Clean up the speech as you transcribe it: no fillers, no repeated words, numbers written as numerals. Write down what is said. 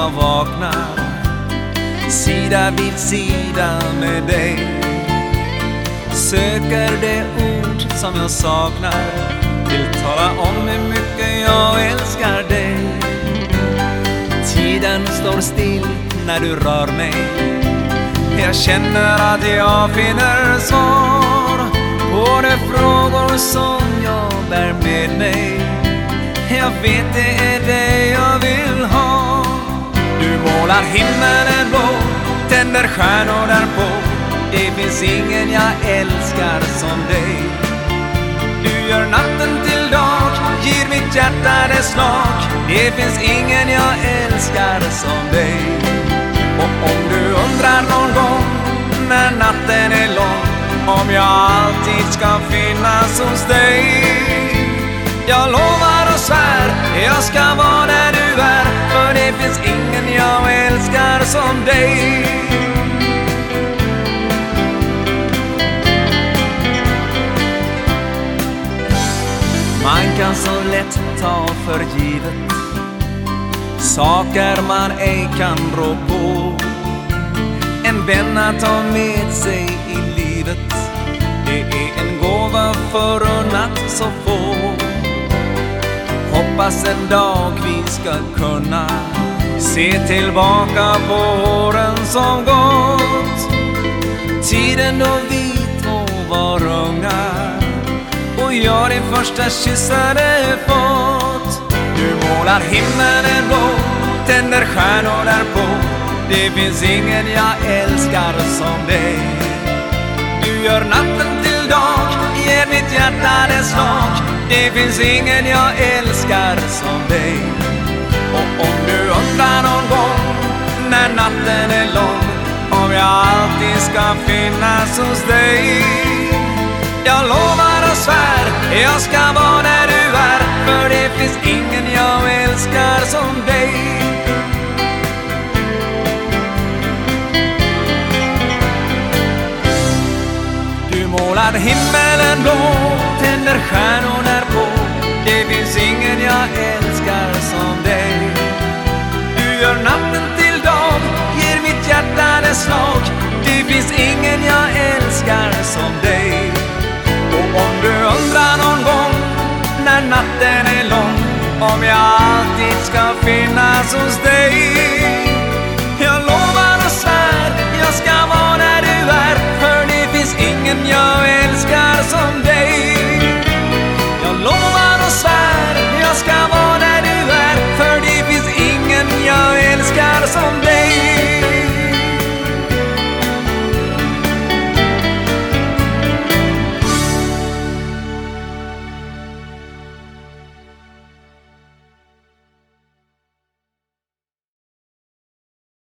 jag vaknar sida vid sida med dig. Söker det ord som jag saknar, vill tala om hur mycket jag älskar dig. Tiden står still när du rör mig. Jag känner att jag finner svar på de frågor som jag bär med mig. Jag vet det är det jag vill ha. Du målar himmelen blå, tänder stjärnor därpå. Det finns ingen jag älskar som dig. Du gör natten till dag, ger mitt hjärta dess slag. Det finns ingen jag älskar som dig. Och om du undrar någon gång när natten är lång, om jag alltid ska finnas hos dig, jag lovar och svär, jag ska vara där du är. För det finns ingen jag älskar som dig. Man kan så lätt ta för givet saker man ej kan rå på. En vän att ta med sig i livet, det är en gåva förunnat så få. Hoppas en dag vi ska kunna se tillbaka på åren som gått. Tiden då vi två var unga och jag din första kyss hade fått. Du målar himmelen blå, tänder stjärnor därpå. Det finns ingen jag älskar som dig. Du gör natten till dag, ger mitt hjärta dess slag. Det finns ingen jag älskar som dig. Och om du undrar någon gång när natten är lång, om jag alltid ska finnas hos dig, jag lovar och svär, jag ska vara där du är. För det finns ingen jag älskar som dig. Du målar himmelen blå, tänder stjärnor därpå. Det finns ingen jag älskar som dig. Du gör natten till dag, ger mitt hjärta dess slag. Det finns ingen jag älskar som dig. Och om du undrar någon gång när natten är lång, om jag alltid ska finnas hos dig,